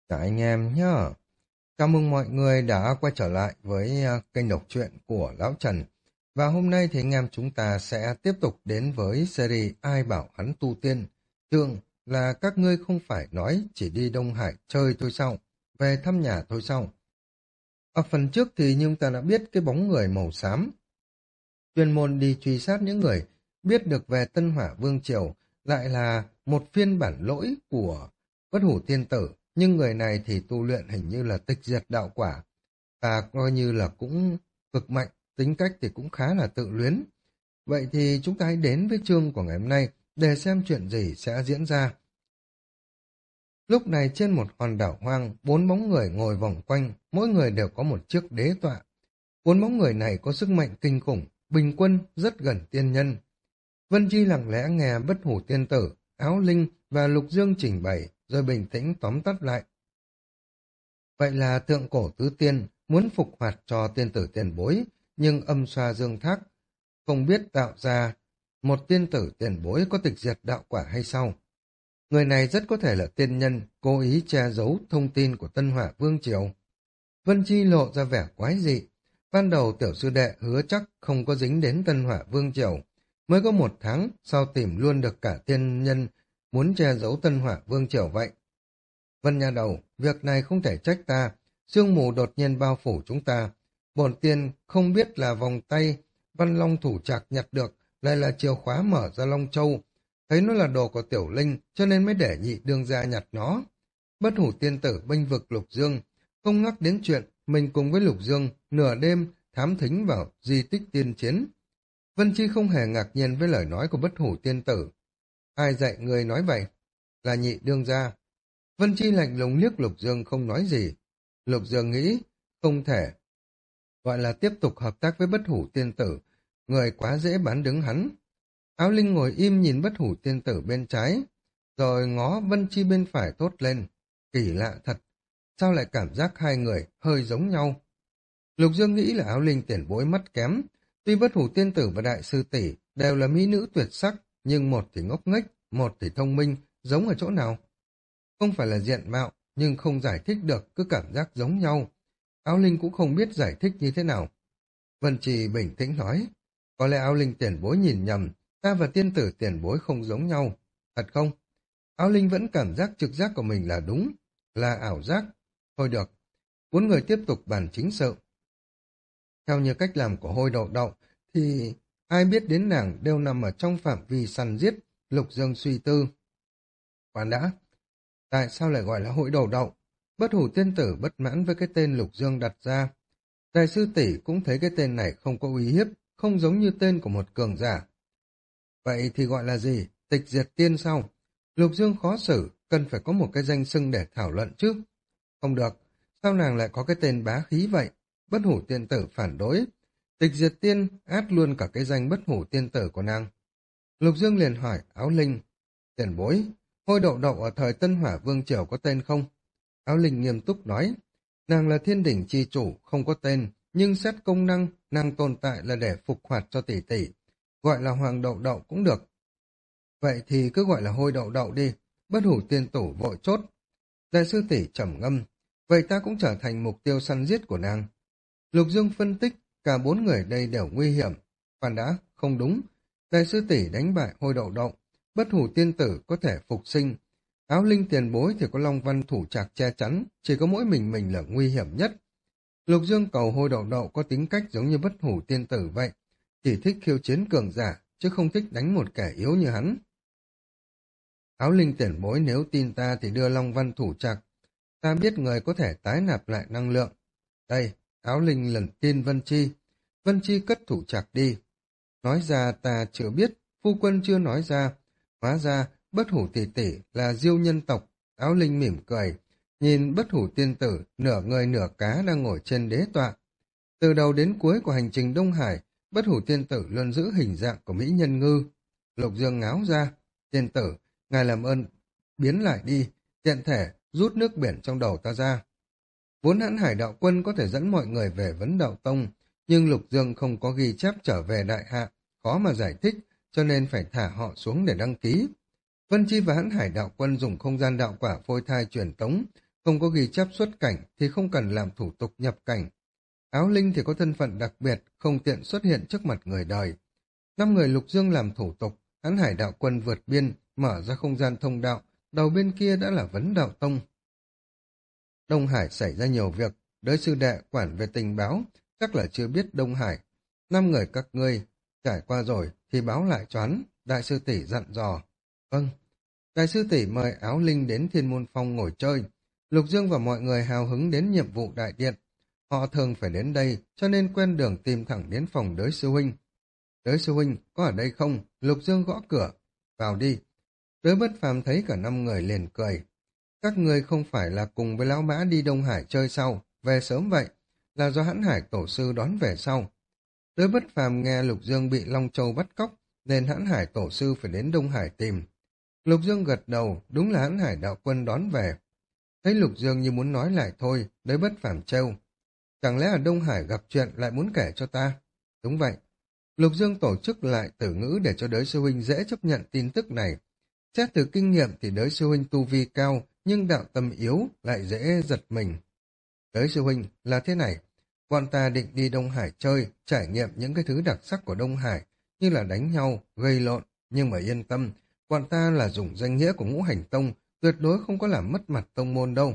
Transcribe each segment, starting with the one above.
Cả anh em nhá. Chào mừng mọi người đã quay trở lại với kênh đọc truyện của Lão Trần. Và hôm nay thì anh em chúng ta sẽ tiếp tục đến với series Ai bảo hắn tu tiên. Chương là các ngươi không phải nói chỉ đi Đông Hải chơi thôi sao? Về thăm nhà thôi sao? Ở phần trước thì chúng ta đã biết cái bóng người màu xám chuyên môn đi truy sát những người biết được về Tân Hỏa Vương Triều, lại là một phiên bản lỗi của Bất Hủ Tiên Tử, nhưng người này thì tu luyện hình như là tịch diệt đạo quả, và coi như là cũng cực mạnh, tính cách thì cũng khá là tự luyến. Vậy thì chúng ta hãy đến với chương của ngày hôm nay để xem chuyện gì sẽ diễn ra. Lúc này trên một hòn đảo hoang, bốn bóng người ngồi vòng quanh, mỗi người đều có một chiếc đế tọa. Bốn bóng người này có sức mạnh kinh khủng, bình quân rất gần tiên nhân. Vân Chi lặng lẽ nghe Bất Hủ Tiên Tử, Áo Linh và Lục Dương trình bày, rồi bình tĩnh tóm tắt lại. Vậy là thượng cổ tứ tiên muốn phục hoạt cho tiên tử tiền bối, nhưng âm xoa dương thác không biết tạo ra một tiên tử tiền bối có tịch diệt đạo quả hay sao. Người này rất có thể là tiên nhân, cố ý che giấu thông tin của Tân Hỏa Vương Triều. Vân Chi lộ ra vẻ quái dị. Ban đầu tiểu sư đệ hứa chắc không có dính đến Tân Hỏa Vương Triều. Mới có 1 tháng, sao tìm luôn được cả tiên nhân muốn che giấu Tân Hỏa Vương Triều vậy? Vân nhà đầu, việc này không thể trách ta. Sương mù đột nhiên bao phủ chúng ta. Bổn tiên không biết là vòng tay Văn Long thủ trạc nhặt được, lại là chìa khóa mở ra Long Châu. Thấy nó là đồ của Tiểu Linh, cho nên mới để nhị đương gia nhặt nó. Bất Hủ Tiên Tử bênh vực Lục Dương, không nhắc đến chuyện mình cùng với Lục Dương nửa đêm thám thính vào di tích tiên chiến. Vân Chi không hề ngạc nhiên với lời nói của Bất Hủ Tiên Tử. Ai dạy người nói vậy? Là nhị đương gia. Vân Chi lạnh lùng liếc Lục Dương không nói gì. Lục Dương nghĩ không thể gọi là tiếp tục hợp tác với Bất Hủ Tiên Tử, người quá dễ bán đứng hắn. Áo Linh ngồi im nhìn Bất Hủ Tiên Tử bên trái, rồi ngó Vân Chi bên phải thốt lên. Kỳ lạ thật, sao lại cảm giác hai người hơi giống nhau? Lục Dương nghĩ là Áo Linh tiền bối mắt kém. Tuy Bất Hủ Tiên Tử và Đại Sư Tỷ đều là mỹ nữ tuyệt sắc, nhưng một thì ngốc nghếch, một thì thông minh, giống ở chỗ nào? Không phải là diện mạo, nhưng không giải thích được, cứ cảm giác giống nhau. Áo Linh cũng không biết giải thích như thế nào. Vân Trì bình tĩnh nói, có lẽ Áo Linh tiền bối nhìn nhầm, ta và tiên tử tiền bối không giống nhau. Thật không? Áo Linh vẫn cảm giác trực giác của mình là đúng, là ảo giác. Thôi được, bốn người tiếp tục bàn chính sự. Theo như cách làm của Hôi Đậu Đậu, thì ai biết đến nàng đều nằm ở trong phạm vi săn giết. Lục Dương suy tư. Khoan đã, tại sao lại gọi là Hội Đậu Đậu? Bất Hủ Tiên Tử bất mãn với cái tên Lục Dương đặt ra. Đại sư tỷ cũng thấy cái tên này không có uy hiếp, không giống như tên của một cường giả. Vậy thì gọi là gì? Tịch diệt tiên sao? Lục Dương khó xử, cần phải có một cái danh xưng để thảo luận chứ. Không được, sao nàng lại có cái tên bá khí vậy? Bất Hủ Tiên Tử phản đối. Tịch diệt tiên át luôn cả cái danh Bất Hủ Tiên Tử của nàng. Lục Dương liền hỏi Áo Linh, tiền bối, Hôi Đậu Đậu ở thời Tân Hỏa Vương Triều có tên không? Áo Linh nghiêm túc nói, nàng là thiên đỉnh chi chủ, không có tên, nhưng xét công năng, nàng tồn tại là để phục hoạt cho tỷ tỷ, gọi là Hoàng Đậu Đậu cũng được. Vậy thì cứ gọi là Hôi Đậu Đậu đi. Bất Hủ Tiên Tử vội chốt. Đại sư tỷ trầm ngâm, vậy ta cũng trở thành mục tiêu săn giết của nàng. Lục Dương phân tích, cả bốn người đây đều nguy hiểm. Khoan đã, không đúng. Đại sư tỷ đánh bại Hôi Đậu Đậu, Bất Hủ Tiên Tử có thể phục sinh. Áo Linh tiền bối thì có Long Văn thủ trạc che chắn, chỉ có mỗi mình là nguy hiểm nhất. Lục Dương cầu Hôi Đậu Đậu có tính cách giống như Bất Hủ Tiên Tử vậy, chỉ thích khiêu chiến cường giả, chứ không thích đánh một kẻ yếu như hắn. Áo Linh tiền bối nếu tin ta thì đưa Long Văn thủ trạc, ta biết người có thể tái nạp lại năng lượng. Đây, Áo Linh lần tin Vân Chi. Vân Chi cất thủ trạc đi. Nói ra ta chưa biết, phu quân chưa nói ra. Hóa ra, Bất Hủ tỷ tỷ là Diêu nhân tộc. Áo Linh mỉm cười, nhìn Bất Hủ Tiên Tử, nửa người nửa cá đang ngồi trên đế tọa. Từ đầu đến cuối của hành trình Đông Hải, Bất Hủ Tiên Tử luôn giữ hình dạng của mỹ nhân ngư. Lục Dương ngáo ra, Tiên Tử, ngài làm ơn, biến lại đi, tiện thể rút nước biển trong đầu ta ra. Vốn hãn Hải đạo quân có thể dẫn mọi người về vấn đạo tông, nhưng Lục Dương không có ghi chép trở về đại hạ, khó mà giải thích, cho nên phải thả họ xuống để đăng ký. Vân Chi và hãn Hải đạo quân dùng không gian đạo quả phôi thai truyền tống, không có ghi chép xuất cảnh thì không cần làm thủ tục nhập cảnh. Áo Linh thì có thân phận đặc biệt, không tiện xuất hiện trước mặt người đời. 5 người Lục Dương làm thủ tục, Hán Hải đạo quân vượt biên, mở ra không gian thông đạo, đầu bên kia đã là Vấn Đạo Tông. Đông Hải xảy ra nhiều việc, đới sư đệ quản về tình báo, chắc là chưa biết Đông Hải. 5 người các ngươi trải qua rồi thì báo lại cho hắn, đại sư tỷ dặn dò. Vâng. Đại sư tỷ mời Áo Linh đến Thiên Môn Phong ngồi chơi. Lục Dương và mọi người hào hứng đến nhiệm vụ đại điện. Họ thường phải đến đây, cho nên quen đường tìm thẳng đến phòng đới sư huynh. Đới sư huynh, có ở đây không? Lục Dương gõ cửa. Vào đi. Đới Bất Phàm thấy cả 5 người liền cười. Các ngươi không phải là cùng với Lão Mã đi Đông Hải chơi sau, về sớm vậy, là do Hãn Hải tổ sư đón về sau. Đới Bất Phàm nghe Lục Dương bị Long Châu bắt cóc, nên Hãn Hải tổ sư phải đến Đông Hải tìm. Lục Dương gật đầu, đúng là Hãn Hải đạo quân đón về. Thấy Lục Dương như muốn nói lại thôi, Đới Bất Phàm trêu. Chẳng lẽ ở Đông Hải gặp chuyện lại muốn kể cho ta? Đúng vậy. Lục Dương tổ chức lại tử ngữ để cho Đới sư huynh dễ chấp nhận tin tức này. Xét từ kinh nghiệm thì Đới sư huynh tu vi cao, nhưng đạo tâm yếu lại dễ giật mình. Đới sư huynh là thế này, bọn ta định đi Đông Hải chơi, trải nghiệm những cái thứ đặc sắc của Đông Hải, như là đánh nhau, gây lộn, nhưng mà yên tâm, bọn ta là dùng danh nghĩa của Ngũ Hành Tông, tuyệt đối không có làm mất mặt tông môn đâu.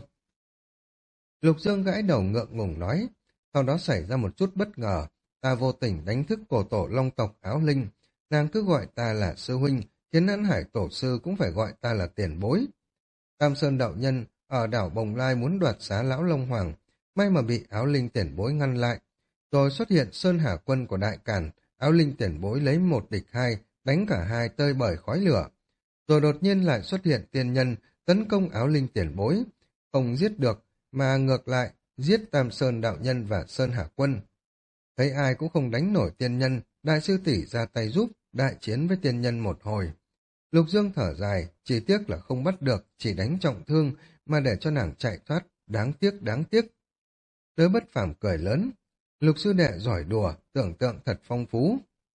Lục Dương gãi đầu ngượng ngùng nói, sau đó xảy ra một chút bất ngờ, ta vô tình đánh thức cổ tổ Long tộc Áo Linh, nàng cứ gọi ta là sư huynh, khiến Hãn Hải tổ sư cũng phải gọi ta là tiền bối. Tam Sơn đạo nhân ở đảo Bồng Lai muốn đoạt xá lão Long Hoàng, may mà bị Áo Linh tiền bối ngăn lại. Rồi xuất hiện Sơn Hà quân của Đại Càn, Áo Linh tiền bối lấy 1 địch 2, đánh cả hai tơi bời khói lửa. Rồi đột nhiên lại xuất hiện tiên nhân tấn công Áo Linh tiền bối, không giết được mà ngược lại giết Tam Sơn đạo nhân và Sơn Hà quân. Thấy ai cũng không đánh nổi tiên nhân, đại sư tỷ ra tay giúp, đại chiến với tiên nhân một hồi. Lục Dương thở dài, chỉ tiếc là không bắt được, chỉ đánh trọng thương, mà để cho nàng chạy thoát, đáng tiếc, đáng tiếc. Đới Bất Phàm cười lớn, Lục sư đệ giỏi đùa, tưởng tượng thật phong phú.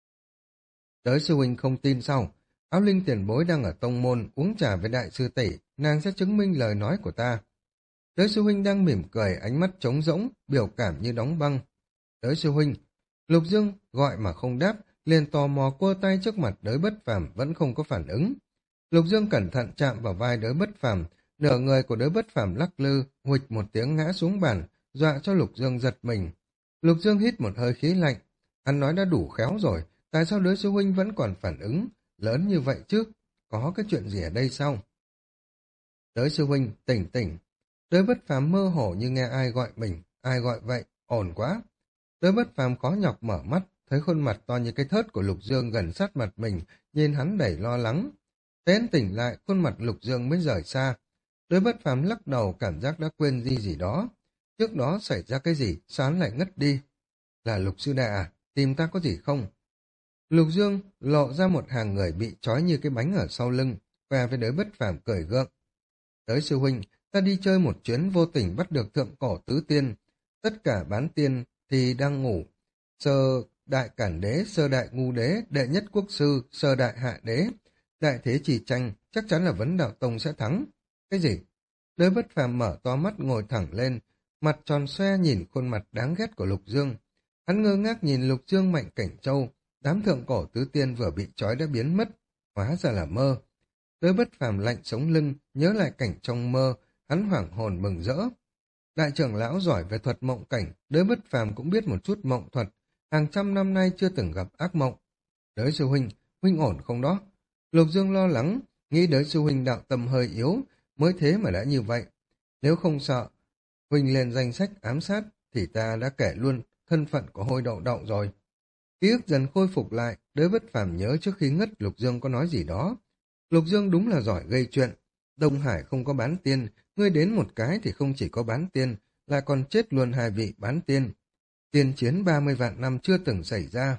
Đới sư huynh không tin sao? Áo Linh tiền bối đang ở tông môn, uống trà với đại sư tỷ, nàng sẽ chứng minh lời nói của ta. Đới sư huynh đang mỉm cười, ánh mắt trống rỗng, biểu cảm như đóng băng. Đới sư huynh, Lục Dương gọi mà không đáp, liền tò mò cua tay trước mặt Đới Bất Phàm vẫn không có phản ứng. Lục Dương cẩn thận chạm vào vai Đới Bất Phàm, nửa người của Đới Bất Phàm lắc lư, huỵch một tiếng ngã xuống bàn, dọa cho Lục Dương giật mình. Lục Dương hít một hơi khí lạnh, hắn nói đã đủ khéo rồi, tại sao Đới sư huynh vẫn còn phản ứng lớn như vậy chứ? Có cái chuyện gì ở đây sao? Đới sư huynh, tỉnh tỉnh. Đới Bất Phàm mơ hồ như nghe ai gọi mình, ai gọi vậy, ổn quá. Đới Bất Phàm khó nhọc mở mắt, thấy khuôn mặt to như cái thớt của Lục Dương gần sát mặt mình, nhìn hắn đầy lo lắng. Đến tỉnh lại, khuôn mặt Lục Dương mới rời xa. Đới Bất Phàm lắc đầu, cảm giác đã quên gì đó. Trước đó xảy ra cái gì, sao hắn lại ngất đi? Là Lục sư đệ à? Tìm ta có gì không? Lục Dương lộ ra một hàng người bị trói như cái bánh ở sau lưng, khoe với Đới Bất Phàm cười gượng. Tới sư huynh, ta đi chơi một chuyến vô tình bắt được thượng cổ tứ tiên. Tất cả bán tiên thì đang ngủ. Sơ đại cản đế, sơ đại ngu đế, đệ nhất quốc sư, sơ đại hạ đế. Đại thế chỉ tranh, chắc chắn là Vấn Đạo Tông sẽ thắng. Cái gì? Đới Bất Phàm mở to mắt ngồi thẳng lên, mặt tròn xoe nhìn khuôn mặt đáng ghét của Lục Dương. Hắn ngơ ngác nhìn Lục Dương Mạnh Cảnh Châu, đám thượng cổ tứ tiên vừa bị trói đã biến mất, hóa ra là mơ. Đới Bất Phàm lạnh sống lưng, nhớ lại cảnh trong mơ, hắn hoảng hồn mừng rỡ. Đại trưởng lão giỏi về thuật mộng cảnh, Đới Bất Phàm cũng biết một chút mộng thuật, hàng trăm năm nay chưa từng gặp ác mộng. Đới sư huynh, huynh ổn không đó? Lục Dương lo lắng, nghĩ Đới sư huynh đạo tâm hơi yếu, mới thế mà đã như vậy. Nếu không sợ, huynh lên danh sách ám sát, thì ta đã kể luôn thân phận của Hôi Đậu Đậu rồi. Ký ức dần khôi phục lại, Đới Bất Phàm nhớ trước khi ngất Lục Dương có nói gì đó. Lục Dương đúng là giỏi gây chuyện. Đông Hải không có bán tiên, ngươi đến một cái thì không chỉ có bán tiên, lại còn chết luôn 2 vị bán tiên. Tiên chiến 30 vạn năm chưa từng xảy ra.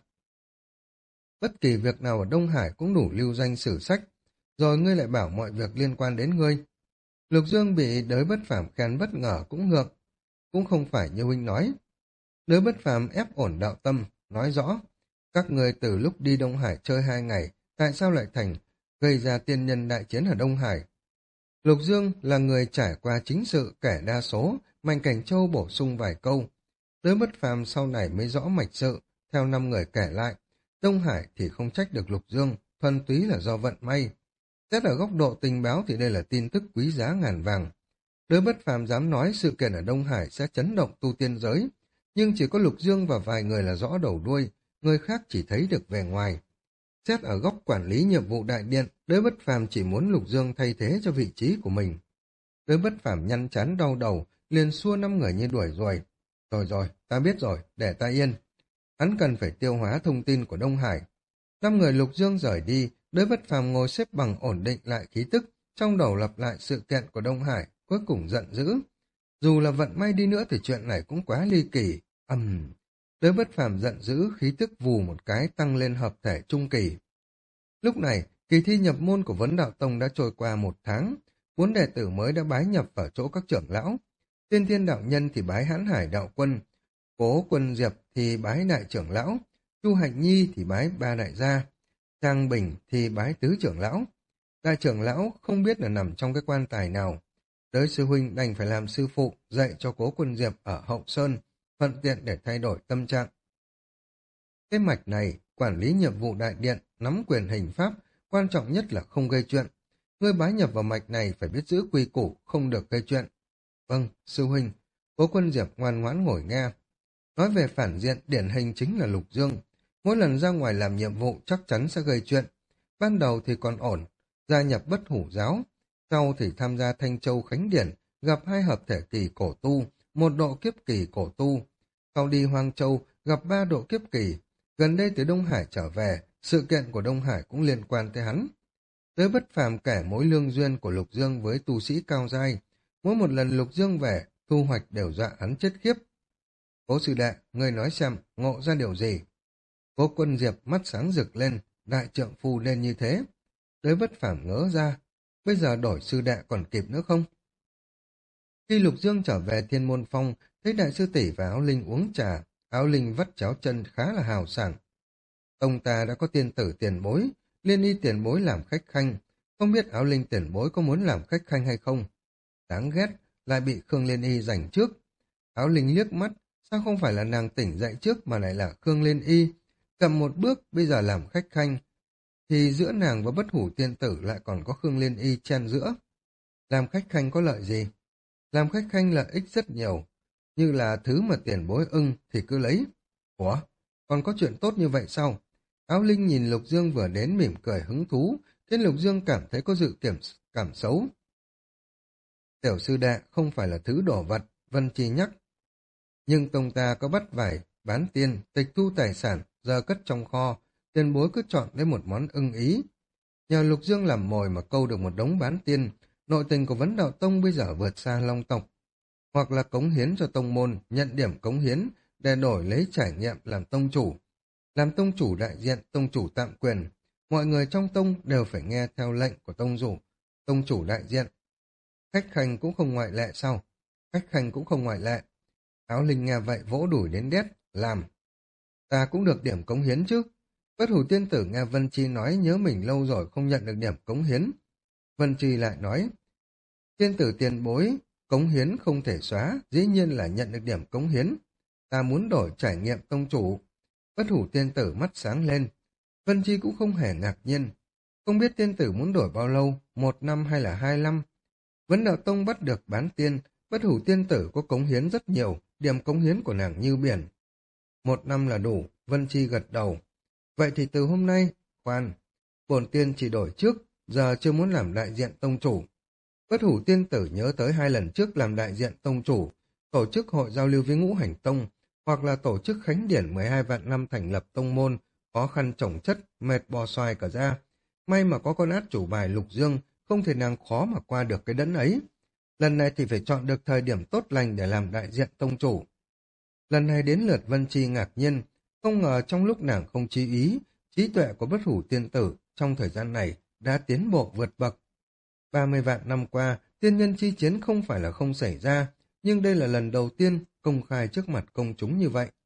Bất kỳ việc nào ở Đông Hải cũng đủ lưu danh sử sách, rồi ngươi lại bảo mọi việc liên quan đến ngươi. Lục Dương bị Đới Bất Phàm khen bất ngờ cũng ngượng, cũng không phải như huynh nói. Đới Bất Phàm ép ổn đạo tâm, nói rõ, các ngươi từ lúc đi Đông Hải chơi 2 ngày, tại sao lại thành gây ra tiên nhân đại chiến ở Đông Hải? Lục Dương là người trải qua chính sự kẻ đa số, Mạnh Cảnh Châu bổ sung vài câu. Đới Bất Phàm sau này mới rõ mạch sự, theo 5 người kể lại. Đông Hải thì không trách được Lục Dương, thuần túy là do vận may. Xét ở góc độ tình báo thì đây là tin tức quý giá ngàn vàng. Đới Bất Phàm dám nói sự kiện ở Đông Hải sẽ chấn động tu tiên giới, nhưng chỉ có Lục Dương và vài người là rõ đầu đuôi, người khác chỉ thấy được vẻ ngoài. Xét ở góc quản lý nhiệm vụ đại điện, Đới Bất Phàm chỉ muốn Lục Dương thay thế cho vị trí của mình. Đới Bất Phàm nhăn chán đau đầu, liền xua 5 người như đuổi rồi. Rồi rồi, ta biết rồi, để ta yên. Hắn cần phải tiêu hóa thông tin của Đông Hải. 5 người Lục Dương rời đi, Đới Bất Phàm ngồi xếp bằng ổn định lại khí tức, trong đầu lặp lại sự kiện của Đông Hải, cuối cùng giận dữ. Dù là vận may đi nữa thì chuyện này cũng quá ly kỳ. Đới Bất Phàm giận dữ, khí tức vù một cái tăng lên hợp thể trung kỳ. Lúc này, kỳ thi nhập môn của Vấn Đạo Tông đã trôi qua 1 tháng, 4 đệ tử mới đã bái nhập vào chỗ các trưởng lão. Tiên Thiên đạo nhân thì bái Hãn Hải đạo quân, Cố Quân Diệp thì bái đại trưởng lão, Chu Hạnh Nhi thì bái ba đại gia, Trang Bình thì bái tứ trưởng lão. Đại trưởng lão không biết là nằm trong cái quan tài nào. Đới sư huynh đành phải làm sư phụ dạy cho Cố Quân Diệp ở Hậu Sơn, thuận tiện để thay đổi tâm trạng. Cái mạch này, quản lý nhiệm vụ đại điện, nắm quyền hình pháp, quan trọng nhất là không gây chuyện. Ngươi bái nhập vào mạch này phải biết giữ quy củ, không được gây chuyện. Vâng, sư huynh. Cố Quân Diệp ngoan ngoãn ngồi nghe. Nói về phản diện, điển hình chính là Lục Dương. Mỗi lần ra ngoài làm nhiệm vụ chắc chắn sẽ gây chuyện. Ban đầu thì còn ổn, gia nhập Bất Hủ giáo. Sau thì tham gia Thanh Châu Khánh Điển, gặp 2 hợp thể kỳ cổ tu, 1 độ kiếp kỳ cổ tu. Sau đi Hoang Châu, gặp 3 độ kiếp kỳ. Gần đây từ Đông Hải trở về, sự kiện của Đông Hải cũng liên quan tới hắn. Đới Bất Phàm kể mối lương duyên của Lục Dương với tu sĩ cao giai. Mỗi một lần Lục Dương về, thu hoạch đều dọa hắn chết khiếp. Cố sư đệ, ngươi nói xem, ngộ ra điều gì? Cố Quân Diệp mắt sáng rực lên, đại trượng phu nên như thế. Đới Bất Phàm ngỡ ra, bây giờ đổi sư đệ còn kịp nữa không? Khi Lục Dương trở về Thiên Môn Phong, thấy đại sư tỷ và Áo Linh uống trà, Áo Linh vắt cháo chân khá là hào sảng. Tông ta đã có tiên tử tiền bối, Liên Y tiền bối làm khách khanh, không biết Áo Linh tiền bối có muốn làm khách khanh hay không? Đáng ghét, lại bị Khương Liên Y giành trước. Áo Linh liếc mắt, sao không phải là nàng tỉnh dậy trước mà lại là Khương Liên Y? Chậm một bước, bây giờ làm khách khanh, thì giữa nàng và Bất Hủ tiên tử lại còn có Khương Liên Y chen giữa. Làm khách khanh có lợi gì? Làm khách khanh lợi ích rất nhiều, như là thứ mà tiền bối ưng thì cứ lấy. Ủa, còn có chuyện tốt như vậy sao? Áo Linh nhìn Lục Dương vừa đến mỉm cười hứng thú, khiến Lục Dương cảm thấy có dự cảm xấu. Tiểu sư đệ không phải là thứ đổ vật, Vân Chi nhắc. Nhưng tông ta có bắt vải, bán tiên, tịch thu tài sản, giờ cất trong kho, tiền bối cứ chọn lấy một món ưng ý. Nhờ Lục Dương làm mồi mà câu được một đống bán tiên, nội tình của Vấn Đạo Tông bây giờ vượt xa Long tộc. Hoặc là cống hiến cho tông môn, nhận điểm cống hiến để đổi lấy trải nghiệm làm tông chủ. Làm tông chủ đại diện, tông chủ tạm quyền, mọi người trong tông đều phải nghe theo lệnh của tông chủ đại diện. Khách khanh cũng không ngoại lệ sao? Khách khanh cũng không ngoại lệ. Áo Linh nghe vậy vỗ đùi đến đét, làm. Ta cũng được điểm cống hiến chứ. Bất Hủ tiên tử nghe Vân Chi nói nhớ mình lâu rồi không nhận được điểm cống hiến. Vân Chi lại nói, tiên tử tiền bối, cống hiến không thể xóa, dĩ nhiên là nhận được điểm cống hiến. Ta muốn đổi trải nghiệm tông chủ. Bất Hủ tiên tử mắt sáng lên. Vân Chi cũng không hề ngạc nhiên. Không biết tiên tử muốn đổi bao lâu, 1 năm hay là 2 năm. Vấn Đạo Tông bắt được bán tiên, Bất Hủ tiên tử có cống hiến rất nhiều, điểm cống hiến của nàng như biển. 1 năm là đủ, Vân Chi gật đầu. Vậy thì từ hôm nay, khoan, bổn tiên chỉ đổi trước, giờ chưa muốn làm đại diện tông chủ. Bất Hủ tiên tử nhớ tới 2 lần trước làm đại diện tông chủ, tổ chức hội giao lưu với Ngũ Hành Tông, hoặc là tổ chức khánh điển 12 vạn năm thành lập tông môn, khó khăn chồng chất, mệt bò xoài cả ra. May mà có con át chủ bài Lục Dương, không thể nàng khó mà qua được cái đấn ấy. Lần này thì phải chọn được thời điểm tốt lành để làm đại diện tông chủ. Lần này đến lượt Vân Chi ngạc nhiên, không ngờ trong lúc nàng không chú ý, trí tuệ của Bất Hủ tiên tử trong thời gian này đã tiến bộ vượt bậc. 30 vạn năm qua, tiên nhân chi chiến không phải là không xảy ra, nhưng đây là lần đầu tiên công khai trước mặt công chúng như vậy.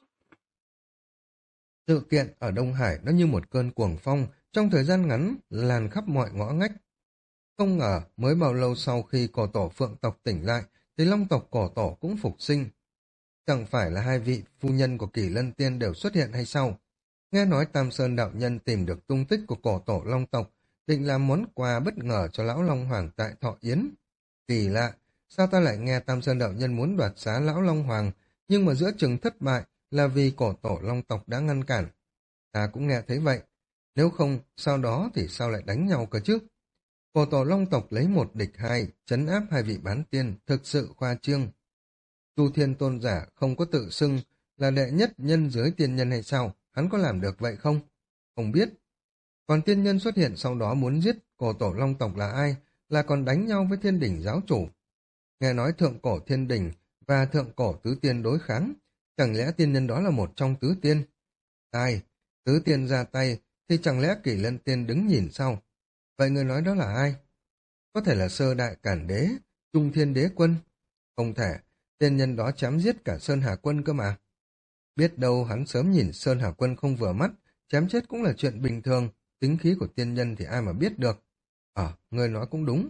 Sự kiện ở Đông Hải nó như một cơn cuồng phong, trong thời gian ngắn lan khắp mọi ngõ ngách. Không ngờ mới bao lâu sau khi cổ tổ phượng tộc tỉnh lại thì long tộc cổ tổ cũng phục sinh. Chẳng phải là hai vị phu nhân của Kỳ Lân Tiên đều xuất hiện hay sao? Nghe nói Tam Sơn đạo nhân tìm được tung tích của cổ tổ long tộc, định làm món quà bất ngờ cho lão Long Hoàng tại Thọ Yến. Kỳ lạ, sao ta lại nghe Tam Sơn đạo nhân muốn đoạt xá lão Long Hoàng, nhưng mà giữa chừng thất bại là vì cổ tổ long tộc đã ngăn cản. Ta cũng nghe thấy vậy. Nếu không, sau đó thì sao lại đánh nhau cơ chứ? Cổ tổ long tộc lấy một địch hai, trấn áp hai vị bán tiên, thực sự khoa trương. Tu Thiên Tôn giả không có tự xưng là đệ nhất nhân dưới tiên nhân hay sao? Hắn có làm được vậy không? Không biết. Còn tiên nhân xuất hiện sau đó muốn giết cổ tổ long tộc là ai? Là còn đánh nhau với thiên đỉnh giáo chủ. Nghe nói thượng cổ thiên đỉnh và thượng cổ tứ tiên đối kháng. Chẳng lẽ tiên nhân đó là một trong tứ tiên? Tai, tứ tiên ra tay thì chẳng lẽ Kỷ Lân Tiên đứng nhìn sao? Vậy người nói đó là ai? Có thể là Sơ Đại Cản Đế, Trung Thiên Đế Quân. Không thể, tiên nhân đó chém giết cả Sơn Hà Quân cơ mà. Biết đâu hắn sớm nhìn Sơn Hà Quân không vừa mắt, chém chết cũng là chuyện bình thường, tính khí của tiên nhân thì ai mà biết được. Người nói cũng đúng.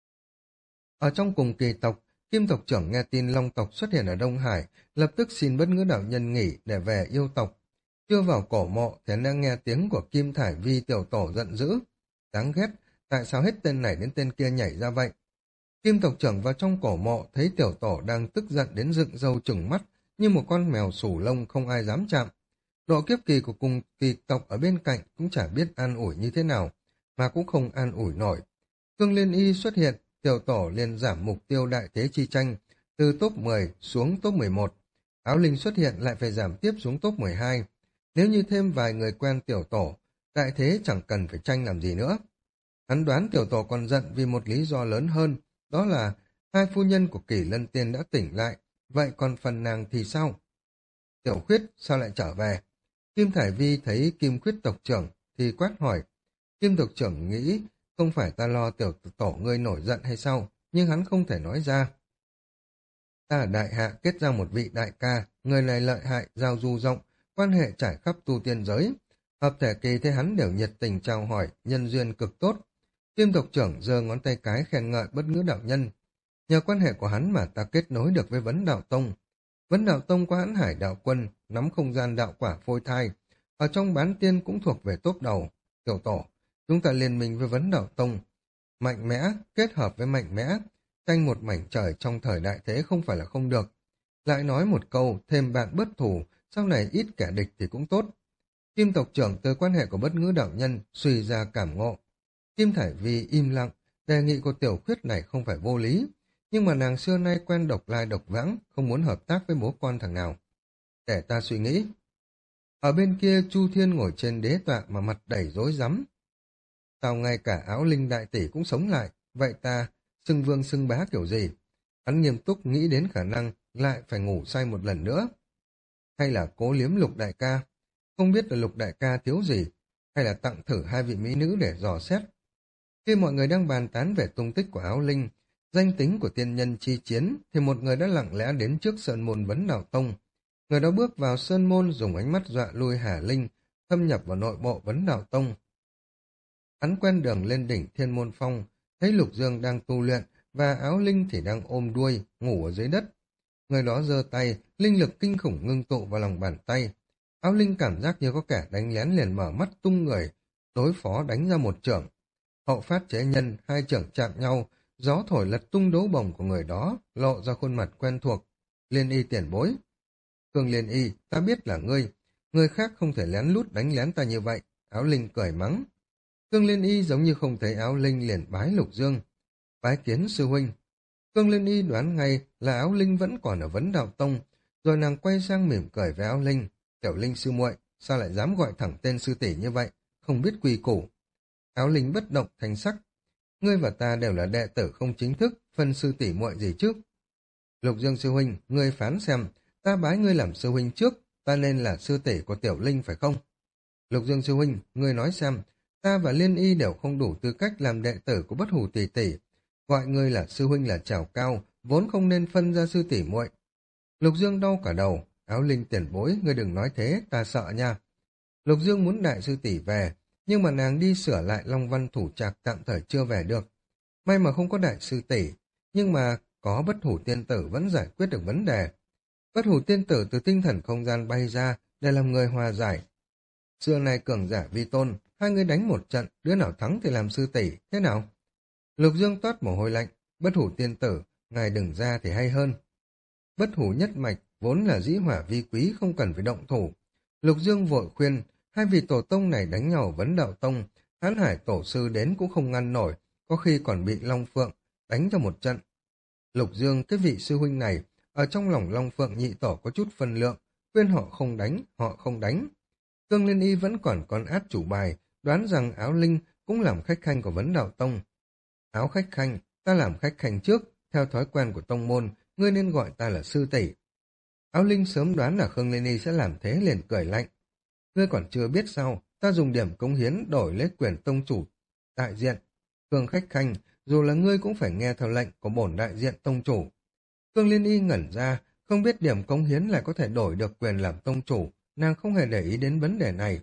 Ở trong cùng kỳ tộc, Kim tộc trưởng nghe tin Long tộc xuất hiện ở Đông Hải, lập tức xin Bất Ngữ đạo nhân nghỉ để về yêu tộc. Chưa vào cổ mộ thì hắn đang nghe tiếng của Kim Thải Vi tiểu tổ giận dữ. Đáng ghét, tại sao hết tên này đến tên kia nhảy ra vậy? Kim tộc trưởng vào trong cổ mộ thấy tiểu tổ đang tức giận đến dựng râu trừng mắt, như một con mèo sủ lông không ai dám chạm. Độ kiếp kỳ của cùng kỳ tộc ở bên cạnh cũng chả biết an ủi như thế nào, mà cũng không an ủi nổi. Cương Liên Y xuất hiện, tiểu tổ liền giảm mục tiêu đại thế chi tranh, từ top 10 xuống top 11. Áo Linh xuất hiện lại phải giảm tiếp xuống top 12. Nếu như thêm vài người quen tiểu tổ, đại thế chẳng cần phải tranh làm gì nữa. Hắn đoán tiểu tổ còn giận vì một lý do lớn hơn, đó là hai phu nhân của Kỷ Lân Tiên đã tỉnh lại, vậy còn phần nàng thì sao? Tiểu Khuyết sao lại trở về? Kim Thải Vi thấy Kim Khuyết tộc trưởng thì quát hỏi. Kim tộc trưởng nghĩ không phải ta lo tiểu tổ ngươi nổi giận hay sao, nhưng hắn không thể nói ra. Ta ở đại hạ kết ra một vị đại ca, người này lợi hại, giao du rộng, quan hệ trải khắp tu tiên giới. Hợp thể kỳ thấy hắn đều nhiệt tình chào hỏi, nhân duyên cực tốt. Kim tộc trưởng giơ ngón tay cái khen ngợi Bất Ngữ đạo nhân. Nhờ quan hệ của hắn mà ta kết nối được với Vấn Đạo Tông. Vấn Đạo Tông có Hãn Hải đạo quân, nắm không gian đạo quả phôi thai. Ở trong bán tiên cũng thuộc về top đầu. Tiểu tổ, chúng ta liên minh với Vấn Đạo Tông. Mạnh mẽ, kết hợp với mạnh mẽ. Tranh một mảnh trời trong thời đại thế không phải là không được. Lại nói một câu, thêm bạn bất thủ, sau này ít kẻ địch thì cũng tốt. Kim tộc trưởng từ quan hệ của Bất Ngữ đạo nhân suy ra cảm ngộ. Kim Thải Vi im lặng, đề nghị của tiểu khuyết này không phải vô lý, nhưng mà nàng xưa nay quen độc lai độc vãng, không muốn hợp tác với bố con thằng nào. Để ta suy nghĩ. Ở bên kia Chu Thiên ngồi trên đế tọa mà mặt đầy rối rắm. Sao ngay cả Áo Linh đại tỷ cũng sống lại, vậy ta xưng vương xưng bá kiểu gì? Hắn nghiêm túc nghĩ đến khả năng lại phải ngủ say một lần nữa. Hay là cố liếm Lục đại ca? Không biết là Lục đại ca thiếu gì, hay là tặng thử hai vị mỹ nữ để dò xét. Khi mọi người đang bàn tán về tung tích của Áo Linh, danh tính của tiên nhân chi chiến, thì một người đã lặng lẽ đến trước sơn môn Vấn Đạo Tông. Người đó bước vào sơn môn dùng ánh mắt dọa lui Hà Linh, thâm nhập vào nội bộ Vấn Đạo Tông. Hắn quen đường lên đỉnh Thiên Môn Phong, thấy Lục Dương đang tu luyện và Áo Linh thì đang ôm đuôi, ngủ ở dưới đất. Người đó giơ tay, linh lực kinh khủng ngưng tụ vào lòng bàn tay. Áo Linh cảm giác như có kẻ đánh lén liền mở mắt tung người, đối phó đánh ra một chưởng. Hậu phát chế nhân, hai chưởng chạm nhau, gió thổi lật tung đấu bồng của người đó, lộ ra khuôn mặt quen thuộc. Liên Y tiền bối. Cường Liên Y, ta biết là ngươi. Người khác không thể lén lút đánh lén ta như vậy. Áo Linh cười mắng. Cương Liên Y giống như không thấy Áo Linh liền bái Lục Dương. Bái kiến sư huynh. Cương Liên Y đoán ngay là Áo Linh vẫn còn ở Vấn Đạo Tông, rồi nàng quay sang mỉm cười với Áo Linh. Tiểu Linh sư muội, sao lại dám gọi thẳng tên sư tỷ như vậy, không biết quy củ. Áo Linh bất động thành sắc. Ngươi và ta đều là đệ tử không chính thức, phân sư tỷ muội gì chứ? Lục Dương sư huynh, ngươi phán xem, ta bái ngươi làm sư huynh trước, ta nên là sư tỷ của Tiểu Linh phải không? Lục Dương sư huynh, ngươi nói xem, ta và Liên Y đều không đủ tư cách làm đệ tử của Bất Hủ tỷ tỷ, gọi ngươi là sư huynh là trèo cao, vốn không nên phân ra sư tỷ muội. Lục Dương đau cả đầu. Áo Linh tiền bối, ngươi đừng nói thế, ta sợ nha. Lục Dương muốn đại sư tỷ về, nhưng mà nàng đi sửa lại Long Văn thủ trạc tạm thời chưa về được. May mà không có đại sư tỷ, nhưng mà có bất hủ tiên tử vẫn giải quyết được vấn đề. Bất hủ tiên tử từ tinh thần không gian bay ra để làm người hòa giải. Xưa này cường giả vi tôn, hai người đánh một trận, đứa nào thắng thì làm sư tỷ, thế nào? Lục Dương toát mồ hôi lạnh, bất hủ tiên tử, ngài đừng ra thì hay hơn. Bất hủ nhất mạch, vốn là dĩ hỏa vi quý, không cần phải động thủ. Lục Dương vội khuyên, hai vị tổ tông này đánh nhau vấn đạo tông, Hán Hải tổ sư đến cũng không ngăn nổi, có khi còn bị Long Phượng đánh cho một trận. Lục Dương, cái vị sư huynh này, ở trong lòng Long Phượng nhị tổ có chút phân lượng, khuyên họ không đánh. Cương Liên Y vẫn còn con át chủ bài, đoán rằng Áo Linh cũng làm khách khanh của vấn đạo tông. Áo khách khanh, ta làm khách khanh trước, theo thói quen của tông môn, ngươi nên gọi ta là sư tỷ. Áo Linh sớm đoán là Khương Liên Y sẽ làm thế, liền cười lạnh. Ngươi còn chưa biết sao, ta dùng điểm cống hiến đổi lấy quyền tông chủ đại diện. Khương khách khanh, dù là ngươi cũng phải nghe theo lệnh của bổn đại diện tông chủ. Khương Liên Y ngẩn ra, không biết điểm cống hiến lại có thể đổi được quyền làm tông chủ, nàng không hề để ý đến vấn đề này.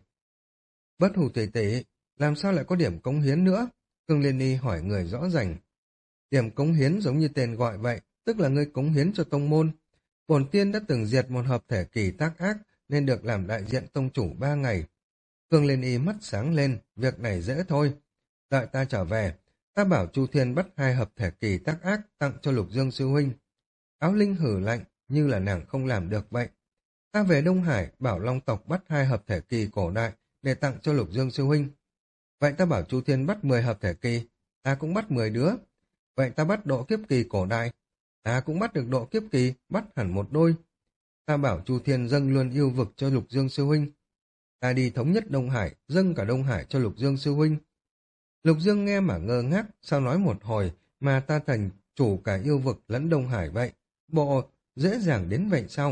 Bất hủ tỷ tỷ, làm sao lại có điểm cống hiến nữa? Khương Liên Y hỏi người rõ ràng. Điểm cống hiến giống như tên gọi vậy, tức là ngươi cống hiến cho tông môn. Bổn tiên đã từng diệt một hợp thể kỳ tác ác, nên được làm đại diện tông chủ 3 ngày. Khương Liên Y mắt sáng lên, việc này dễ thôi. Đợi ta trở về, ta bảo Chu Thiên bắt 2 hợp thể kỳ tác ác tặng cho Lục Dương sư huynh. Áo Linh hử lạnh, như là nàng không làm được vậy. Ta về Đông Hải, bảo Long tộc bắt 2 hợp thể kỳ cổ đại để tặng cho Lục Dương sư huynh. Vậy ta bảo Chu Thiên bắt 10 hợp thể kỳ, ta cũng bắt 10 đứa. Vậy ta bắt độ kiếp kỳ cổ đại, ta cũng bắt được độ kiếp kỳ, bắt hẳn một đôi. Ta bảo Chu Thiên dâng luôn yêu vực cho Lục Dương sư huynh. Ta đi thống nhất Đông Hải, dâng cả Đông Hải cho Lục Dương sư huynh. Lục Dương nghe mà ngơ ngác, sao nói một hồi mà ta thành chủ cả yêu vực lẫn Đông Hải vậy? Bộ dễ dàng đến vậy sao?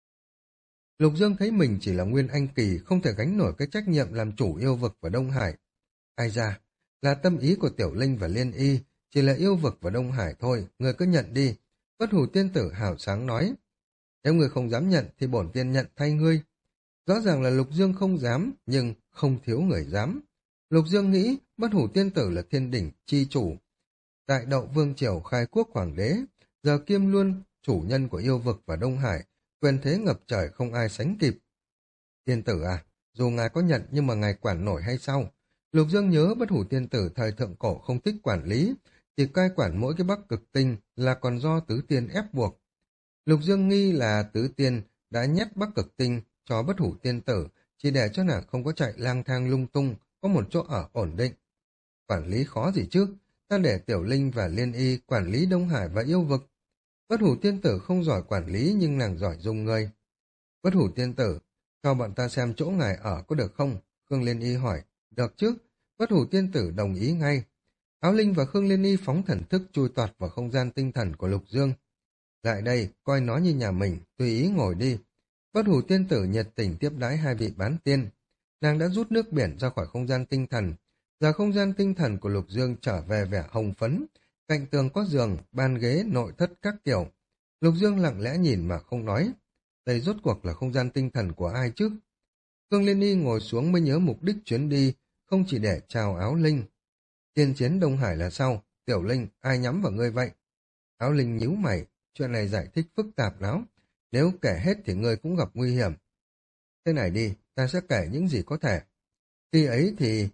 Lục Dương thấy mình chỉ là Nguyên Anh kỳ, không thể gánh nổi cái trách nhiệm làm chủ yêu vực và Đông Hải. Ai ra, là tâm ý của Tiểu Linh và Liên Y, chỉ là yêu vực và Đông Hải thôi, người cứ nhận đi. Bất hủ tiên tử hào sáng nói. Nếu người không dám nhận thì bổn tiên nhận thay ngươi. Rõ ràng là Lục Dương không dám, nhưng không thiếu người dám. Lục Dương nghĩ bất hủ tiên tử là thiên đỉnh chi chủ. Đại đậu vương triều khai quốc hoàng đế, giờ kiêm luôn chủ nhân của yêu vực và Đông Hải, quyền thế ngập trời không ai sánh kịp. Tiên tử à, dù ngài có nhận nhưng mà ngài quản nổi hay sao? Lục Dương nhớ bất hủ tiên tử thời thượng cổ không thích quản lý, chỉ cai quản mỗi cái bắc cực tinh là còn do tứ tiên ép buộc. Lục Dương nghi là tứ tiên đã nhét bắc cực tinh cho bất hủ tiên tử, chỉ để cho nàng không có chạy lang thang lung tung, có một chỗ ở ổn định. Quản lý khó gì chứ, ta để Tiểu Linh và Liên Y quản lý Đông Hải và yêu vực. Bất hủ tiên tử không giỏi quản lý nhưng nàng giỏi dùng người. Bất hủ tiên tử, cho bọn ta xem chỗ ngài ở có được không? Khương Liên Y hỏi. Được chứ. Bất hủ tiên tử đồng ý ngay. Áo Linh và Khương Liên Y phóng thần thức chui toạt vào không gian tinh thần của Lục Dương. Lại đây, coi nó như nhà mình, tùy ý ngồi đi. Bất hủ tiên tử nhiệt tình tiếp đái hai vị bán tiên. Nàng đã rút nước biển ra khỏi không gian tinh thần. Giờ không gian tinh thần của Lục Dương trở về vẻ hồng phấn. Cạnh tường có giường, bàn ghế, nội thất các kiểu. Lục Dương lặng lẽ nhìn mà không nói. Đây rốt cuộc là không gian tinh thần của ai chứ? Khương Liên Y ngồi xuống mới nhớ mục đích chuyến đi, không chỉ để chào Áo Linh. Tiên chiến Đông Hải là sao? Tiểu Linh, ai nhắm vào ngươi vậy? Áo Linh nhíu mày, chuyện này giải thích phức tạp lắm. Nếu kể hết thì ngươi cũng gặp nguy hiểm. Thế này đi, ta sẽ kể những gì có thể. Khi ấy thì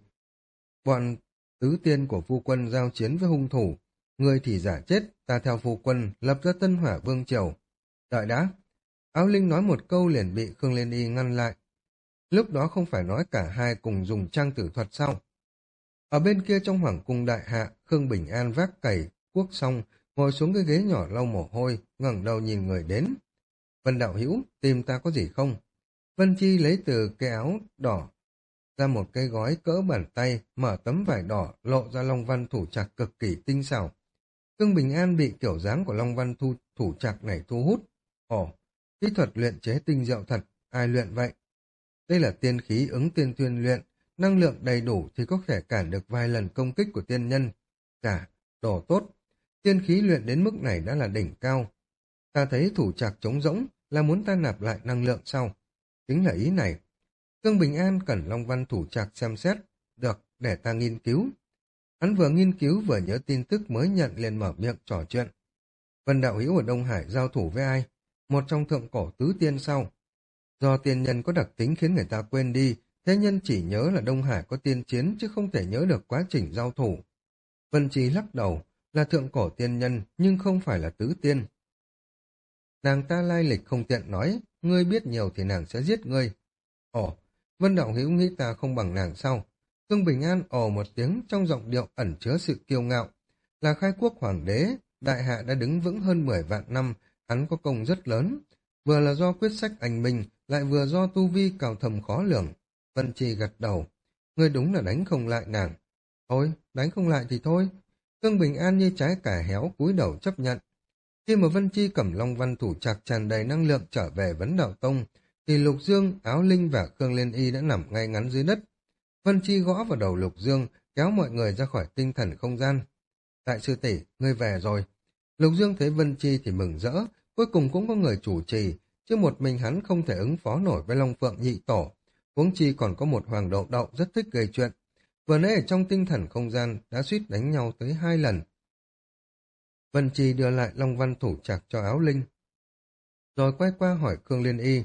bọn tứ tiên của phu quân giao chiến với hung thủ. Ngươi thì giả chết, ta theo phu quân lập ra Tân Hỏa Vương Triều. Đợi đã. Áo Linh nói một câu liền bị Khương Liên Y ngăn lại. Lúc đó không phải nói cả hai cùng dùng trang tử thuật sao? Ở bên kia trong hoàng cung đại hạ, Khương Bình An vác cày, cuốc xong, ngồi xuống cái ghế nhỏ lau mồ hôi, ngẩng đầu nhìn người đến. Vân đạo hữu, tìm ta có gì không? Vân Chi lấy từ cái áo đỏ ra một cái gói cỡ bàn tay, mở tấm vải đỏ, lộ ra long văn thủ trạc cực kỳ tinh xảo. Khương Bình An bị kiểu dáng của long văn thủ trạc này thu hút. Ồ, kỹ thuật luyện chế tinh diệu thật, ai luyện vậy? Đây là tiên khí ứng tiên tuyên luyện, năng lượng đầy đủ thì có thể cản được vài lần công kích của tiên nhân. Cả, đồ tốt, tiên khí luyện đến mức này đã là đỉnh cao. Ta thấy thủ trạc trống rỗng là muốn ta nạp lại năng lượng sau. Chính là ý này. Khương Bình An cần long văn thủ trạc xem xét. Được, để ta nghiên cứu. Hắn vừa nghiên cứu vừa nhớ tin tức mới nhận liền mở miệng trò chuyện. Vân đạo hữu ở Đông Hải giao thủ với ai? Một trong thượng cổ tứ tiên sau. Do tiên nhân có đặc tính khiến người ta quên đi, thế nhân chỉ nhớ là Đông Hải có tiên chiến chứ không thể nhớ được quá trình giao thủ. Vân Trì lắc đầu, là thượng cổ tiên nhân nhưng không phải là tứ tiên. Nàng ta lai lịch không tiện nói, ngươi biết nhiều thì nàng sẽ giết ngươi. Ồ, Vân đạo hữu nghĩ ta không bằng nàng sao? Khương Bình An ồ một tiếng trong giọng điệu ẩn chứa sự kiêu ngạo. Là khai quốc hoàng đế, đại hạ đã đứng vững hơn 10 vạn năm, hắn có công rất lớn. Vừa là do quyết sách anh minh, lại vừa do tu vi cao thầm khó lường. Vân Trì gật đầu. Ngươi đúng là đánh không lại nàng. Thôi, đánh không lại thì thôi. Khương Bình An như trái cà héo cúi đầu chấp nhận. Khi mà Vân Chi cầm long văn thủ trạc tràn đầy năng lượng trở về vấn đạo tông, thì Lục Dương, Áo Linh và Khương Liên Y đã nằm ngay ngắn dưới đất. Vân Chi gõ vào đầu Lục Dương, kéo mọi người ra khỏi tinh thần không gian. Đại sư tỷ, ngươi về rồi. Lục Dương thấy Vân Chi thì mừng rỡ, cuối cùng cũng có người chủ trì, chứ một mình hắn không thể ứng phó nổi với Long Phượng nhị tổ. Huống chi còn có một hoàng đậu đậu rất thích gây chuyện. Vừa nãy ở trong tinh thần không gian đã suýt đánh nhau tới 2 lần. Vân Chi đưa lại Long Văn thủ trạc cho Áo Linh, rồi quay qua hỏi Khương Liên Y.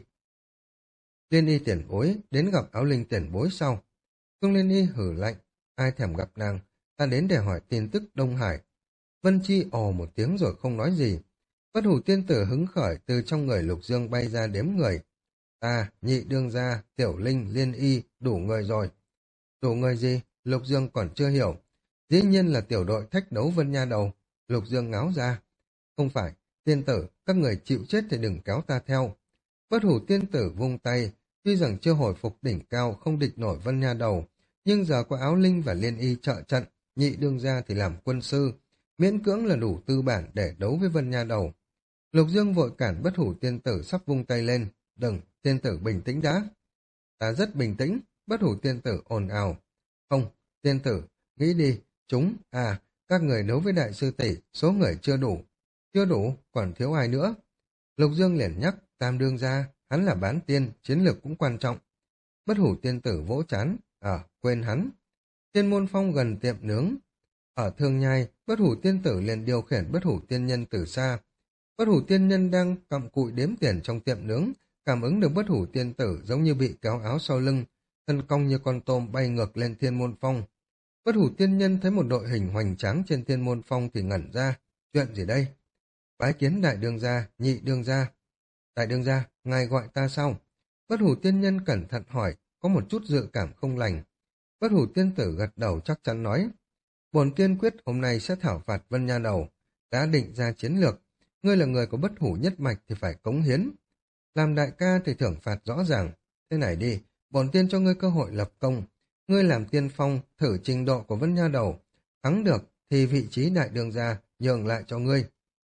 Liên Y tiền bối, đến gặp Áo Linh tiền bối sau. Khương Liên Y hử lạnh, ai thèm gặp nàng, ta đến để hỏi tin tức Đông Hải. Vân Chi ồ một tiếng rồi không nói gì. Bất hủ tiên tử hứng khởi từ trong người Lục Dương bay ra đếm người. Ta, nhị đương gia, tiểu linh, liên y, đủ người rồi. Đủ người gì? Lục Dương còn chưa hiểu. Dĩ nhiên là tiểu đội thách đấu Vân Nha Đầu. Lục Dương ngáo ra. Không phải, tiên tử, các người chịu chết thì đừng kéo ta theo. Bất hủ tiên tử vung tay, tuy rằng chưa hồi phục đỉnh cao không địch nổi Vân Nha Đầu, nhưng giờ có Áo Linh và liên y trợ trận, nhị đương gia thì làm quân sư, miễn cưỡng là đủ tư bản để đấu với Vân Nha Đầu. Lục Dương vội cản bất hủ tiên tử sắp vung tay lên. Đừng, tiên tử bình tĩnh đã. Ta rất bình tĩnh, bất hủ tiên tử ồn ào. Không, tiên tử, nghĩ đi, các người đấu với đại sư tỷ, số người chưa đủ. Chưa đủ, còn thiếu ai nữa? Lục Dương liền nhắc, tam đương gia, hắn là bán tiên, chiến lược cũng quan trọng. Bất hủ tiên tử vỗ chán, quên hắn. Tiên môn phong gần tiệm nướng. Ở Thương Nhai, bất hủ tiên tử liền điều khiển bất hủ tiên nhân từ xa. Bất hủ tiên nhân đang cặm cụi đếm tiền trong tiệm nướng, cảm ứng được bất hủ tiên tử giống như bị kéo áo sau lưng, thân cong như con tôm bay ngược lên thiên môn phong. Bất hủ tiên nhân thấy một đội hình hoành tráng trên thiên môn phong thì ngẩn ra. Chuyện gì đây? Bái kiến đại đương gia, nhị đương gia. Đại đương gia, ngài gọi ta sao? Bất hủ tiên nhân cẩn thận hỏi, có một chút dự cảm không lành. Bất hủ tiên tử gật đầu chắc chắn nói. Bổn tiên quyết hôm nay sẽ thảo phạt Vân Nha Đầu, đã định ra chiến lược. Ngươi là người có bất hủ nhất mạch thì phải cống hiến. Làm đại ca thì thưởng phạt rõ ràng. Thế này đi, bổn tiên cho ngươi cơ hội lập công. Ngươi làm tiên phong, thử trình độ của Vân Nha Đầu. Thắng được thì vị trí đại đương gia nhường lại cho ngươi.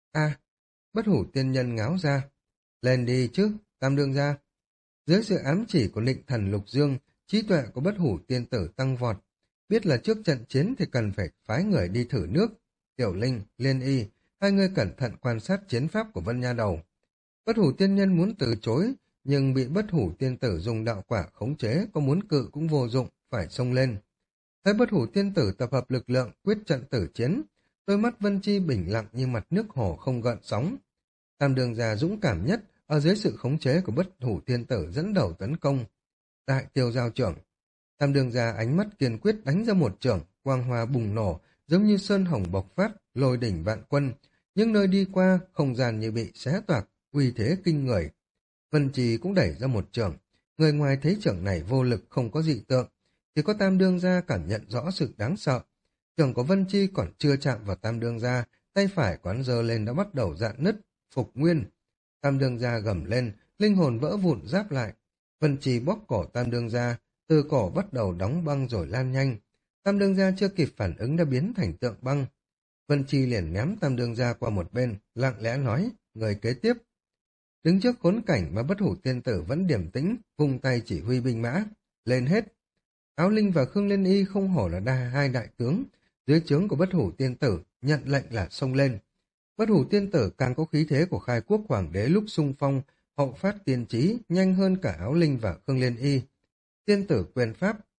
Bất hủ tiên nhân ngáo ra. Lên đi chứ, tam đương gia. Dưới sự ám chỉ của định thần Lục Dương, trí tuệ của bất hủ tiên tử tăng vọt. Biết là trước trận chiến thì cần phải phái người đi thử nước. Tiểu Linh, Liên Y, hai người cẩn thận quan sát chiến pháp của Vân Nha Đầu. Bất hủ tiên nhân muốn từ chối, nhưng bị bất hủ tiên tử dùng đạo quả khống chế, có muốn cự cũng vô dụng, phải xông lên. Thấy bất hủ tiên tử tập hợp lực lượng quyết trận tử chiến, đôi mắt Vân Chi bình lặng như mặt nước hồ không gợn sóng. Tam đường già dũng cảm nhất, ở dưới sự khống chế của bất hủ tiên tử dẫn đầu tấn công. Đại tiêu giao trưởng. Tam đường già ánh mắt kiên quyết đánh ra một chưởng, quang hoa bùng nổ, giống như sơn hồng bộc phát, lôi đỉnh vạn quân. Nhưng nơi đi qua, không gian như bị xé toạc, uy thế kinh người. Vân Trì cũng đẩy ra một chưởng. Người ngoài thấy chưởng này vô lực không có dị tượng, thì có tam đương gia cảm nhận rõ sự đáng sợ. Chưởng của Vân Chi còn chưa chạm vào tam đương gia, tay phải quán giơ lên đã bắt đầu rạn nứt, phục nguyên. Tam đương gia gầm lên, linh hồn vỡ vụn giáp lại. Vân Trì bóp cổ tam đương gia, từ cổ bắt đầu đóng băng rồi lan nhanh. Tam đương gia chưa kịp phản ứng đã biến thành tượng băng. Vân Chi liền ném tam đương gia qua một bên, lặng lẽ nói, người kế tiếp. Đứng trước khốn cảnh mà bất hủ tiên tử vẫn điềm tĩnh, vung tay chỉ huy binh mã. Lên hết. Áo Linh và Khương Liên Y không hổ là hai đại tướng. Dưới trướng của bất hủ tiên tử, nhận lệnh là xông lên. Bất hủ tiên tử càng có khí thế của khai quốc hoàng đế lúc xung phong, hậu phát tiên trí, nhanh hơn cả Áo Linh và Khương Liên Y. Tiên tử quyền pháp.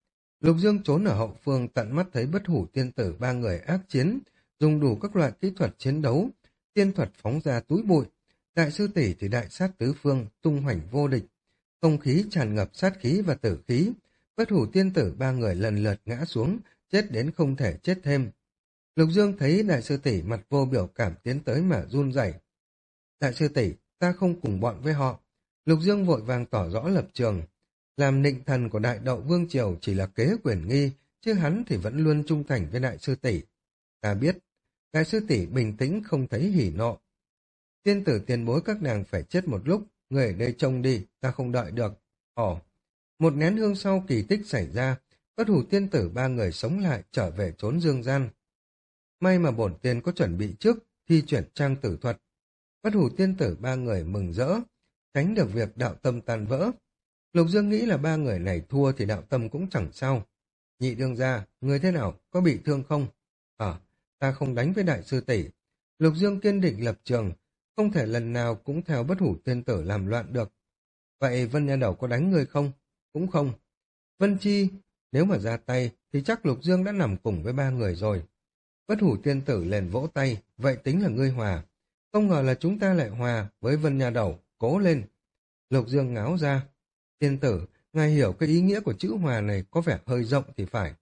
Lục Dương trốn ở hậu phương tận mắt thấy bất hủ tiên tử ba người ác chiến, dùng đủ các loại kỹ thuật chiến đấu, tiên thuật phóng ra túi bụi. Đại sư tỷ thì đại sát tứ phương, tung hoành vô địch. Không khí tràn ngập sát khí và tử khí. Bất hủ tiên tử ba người lần lượt ngã xuống, chết đến không thể chết thêm. Lục Dương thấy đại sư tỷ mặt vô biểu cảm tiến tới mà run rẩy. Đại sư tỷ, ta không cùng bọn với họ. Lục Dương vội vàng tỏ rõ lập trường. Làm nịnh thần của đại đậu vương triều chỉ là kế quyền nghi, chứ hắn thì vẫn luôn trung thành với đại sư tỷ. Ta biết, đại sư tỷ bình tĩnh không thấy hỉ nộ. Tiên tử tiền bối các nàng phải chết một lúc, người ở đây trông đi, ta không đợi được. Ồ, một nén hương sau kỳ tích xảy ra, bất hủ tiên tử ba người sống lại trở về trốn dương gian. May mà bổn tiên có chuẩn bị trước, thi chuyển trang tử thuật. Bất hủ tiên tử ba người mừng rỡ, tránh được việc đạo tâm tan vỡ. Lục Dương nghĩ là ba người này thua thì đạo tâm cũng chẳng sao. Nhị đương gia, người thế nào, có bị thương không? Ta không đánh với đại sư tỷ. Lục Dương kiên định lập trường, không thể lần nào cũng theo bất hủ tiên tử làm loạn được. Vậy Vân Nha Đầu có đánh người không? Cũng không. Vân Chi, nếu mà ra tay thì chắc Lục Dương đã nằm cùng với ba người rồi. Bất hủ tiên tử liền vỗ tay, vậy tính là ngươi hòa. Không ngờ là chúng ta lại hòa với Vân Nha Đầu, cố lên. Lục Dương ngáo ra. Tiên tử, ngài hiểu cái ý nghĩa của chữ hòa này có vẻ hơi rộng thì phải.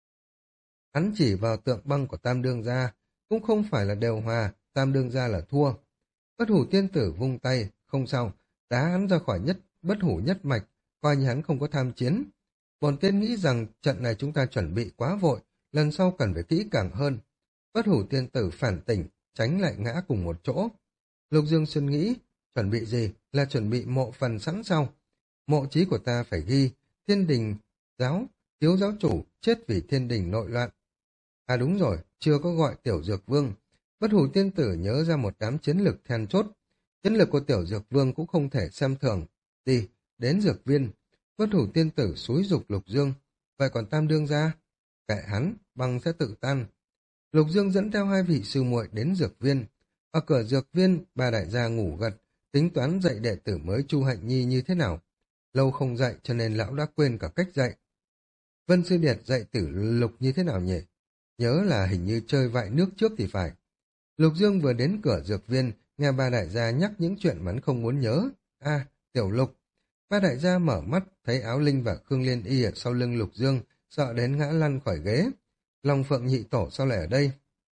Hắn chỉ vào tượng băng của Tam Đương gia, cũng không phải là đều hòa, Tam Đương gia là thua. Bất hủ tiên tử vung tay, không sao, đá hắn ra khỏi bất hủ nhất mạch, coi như hắn không có tham chiến. Bổn tiên nghĩ rằng trận này chúng ta chuẩn bị quá vội, lần sau cần phải kỹ càng hơn. Bất hủ tiên tử phản tỉnh, tránh lại ngã cùng một chỗ. Lục Dương suy nghĩ, chuẩn bị gì? Là chuẩn bị mộ phần sẵn sau. Mộ chí của ta phải ghi, thiên đình giáo, thiếu giáo chủ chết vì thiên đình nội loạn. À đúng rồi, chưa có gọi Tiểu Dược Vương. Bất hủ tiên tử nhớ ra một đám chiến lực then chốt. Chiến lực của Tiểu Dược Vương cũng không thể xem thường. Đi, đến dược viên. Bất hủ tiên tử xúi dục Lục Dương. Vậy còn Tam Đương gia? Kệ hắn, băng sẽ tự tan. Lục Dương dẫn theo hai vị sư muội đến dược viên. Ở cửa dược viên, ba đại gia ngủ gật, tính toán dạy đệ tử mới Chu Hạnh Nhi như thế nào. Lâu không dạy cho nên lão đã quên cả cách dạy. Vân Sư Điệt dạy tử Lục như thế nào nhỉ? Nhớ là hình như chơi vại nước trước thì phải. Lục Dương vừa đến cửa dược viên, nghe ba đại gia nhắc những chuyện mà hắn không muốn nhớ. À, Tiểu Lục. Ba đại gia mở mắt, thấy Áo Linh và Khương Liên Y ở sau lưng Lục Dương, sợ đến ngã lăn khỏi ghế. Long Phượng nhị tổ sao lại ở đây?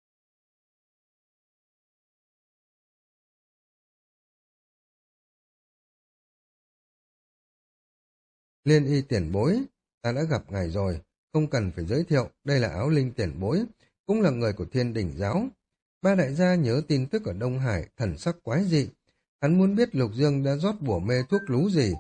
Liên Y tiền bối, ta đã gặp ngài rồi, không cần phải giới thiệu, đây là Áo Linh tiền bối, cũng là người của Thiên Đình giáo. Ba đại gia nhớ tin tức ở Đông Hải, thần sắc quái dị. Hắn muốn biết Lục Dương đã rót bùa mê thuốc lú gì.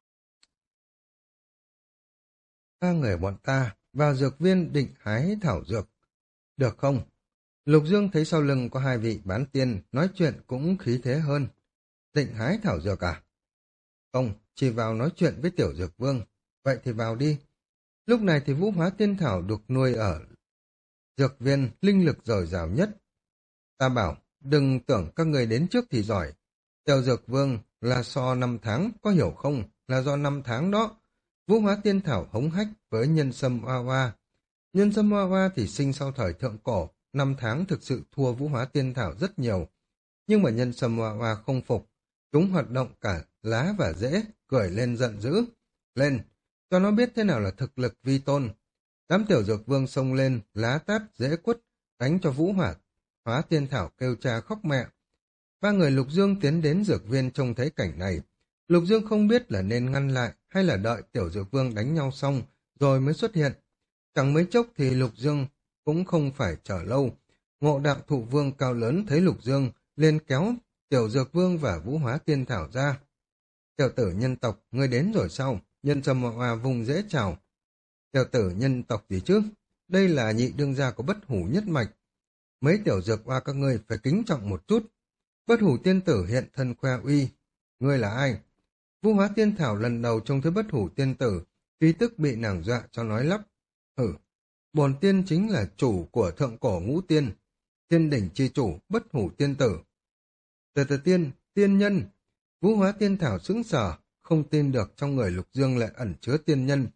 Ba người bọn ta vào dược viên định hái thảo dược. Được không? Lục Dương thấy sau lưng có hai vị bán tiên, nói chuyện cũng khí thế hơn. Định hái thảo dược à? Không, chỉ vào nói chuyện với Tiểu Dược Vương. Vậy thì vào đi. Lúc này thì Vũ Hóa Tiên Thảo được nuôi ở dược viên, linh lực dồi dào nhất. Ta bảo, đừng tưởng các người đến trước thì giỏi. Tiểu Dược Vương là so 5 tháng, có hiểu không? Là do 5 tháng đó. Vũ Hóa Tiên Thảo hống hách với nhân sâm oa oa. Nhân sâm oa oa thì sinh sau thời thượng cổ, 5 tháng thực sự thua Vũ Hóa Tiên Thảo rất nhiều. Nhưng mà nhân sâm oa oa không phục. Chúng hoạt động cả lá và rễ, cười lên giận dữ. Lên, cho nó biết thế nào là thực lực vi tôn. Đám Tiểu Dược Vương xông lên, lá tát, rễ quất, đánh cho Hóa Tiên Thảo kêu cha khóc mẹ. Ba người Lục Dương tiến đến dược viên trông thấy cảnh này. Lục Dương không biết là nên ngăn lại hay là đợi Tiểu Dược Vương đánh nhau xong rồi mới xuất hiện. Chẳng mấy chốc thì Lục Dương cũng không phải chờ lâu. Ngộ Đạo Thụ Vương cao lớn thấy Lục Dương liền kéo Tiểu Dược Vương và Vũ Hóa Tiên Thảo ra. Tiểu tử nhân tộc, ngươi đến rồi sao? Nhân sâm hoa vùng dễ chào. Tiểu tử nhân tộc gì chứ? Đây là nhị đương gia của bất hủ nhất mạch. Mấy tiểu dược hoa các ngươi phải kính trọng một chút. Bất hủ tiên tử hiện thân khoe uy. Ngươi là ai? Vũ Hóa Tiên Thảo lần đầu trông thấy bất hủ tiên tử, tuy tức bị nàng dọa cho nói lắp. Bổn tiên chính là chủ của thượng cổ ngũ tiên, thiên đỉnh chi chủ, bất hủ tiên tử. Từ tiên, tiên nhân. Vũ Hóa Tiên Thảo sững sờ, không tin được trong người Lục Dương lại ẩn chứa tiên nhân.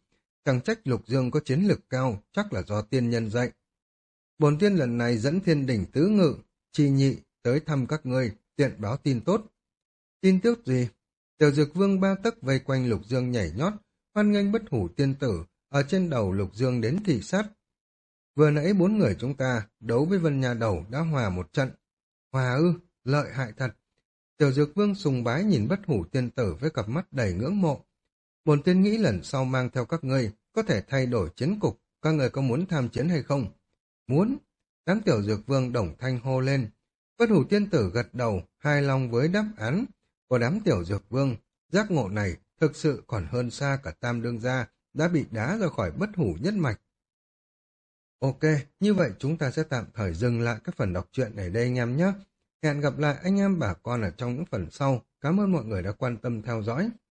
Chẳng trách Lục Dương có chiến lực cao, chắc là do tiên nhân dạy. Bổn tiên lần này dẫn thiên đỉnh tứ ngự, chi nhị, tới thăm các ngươi, tiện báo tin tốt. Tin tức gì? Tiểu Dược Vương ba tấc vây quanh Lục Dương nhảy nhót, hoan nghênh bất hủ tiên tử, ở trên đầu Lục Dương đến thị sát. Vừa nãy 4 người chúng ta đấu với Vân Nha Đầu đã hòa một trận. Hòa ư, lợi hại thật. Tiểu Dược Vương sùng bái nhìn bất hủ tiên tử với cặp mắt đầy ngưỡng mộ. Bổn tiên nghĩ lần sau mang theo các ngươi có thể thay đổi chiến cục, các người có muốn tham chiến hay không? Muốn. Đám Tiểu Dược Vương đồng thanh hô lên. Bất hủ tiên tử gật đầu, hài lòng với đáp án của đám Tiểu Dược Vương. Giác ngộ này thực sự còn hơn xa cả Tam Đương Gia đã bị đá ra khỏi bất hủ nhất mạch. Ok, như vậy chúng ta sẽ tạm thời dừng lại các phần đọc truyện ở đây anh em nhé. Hẹn gặp lại anh em bà con ở trong những phần sau. Cảm ơn mọi người đã quan tâm theo dõi.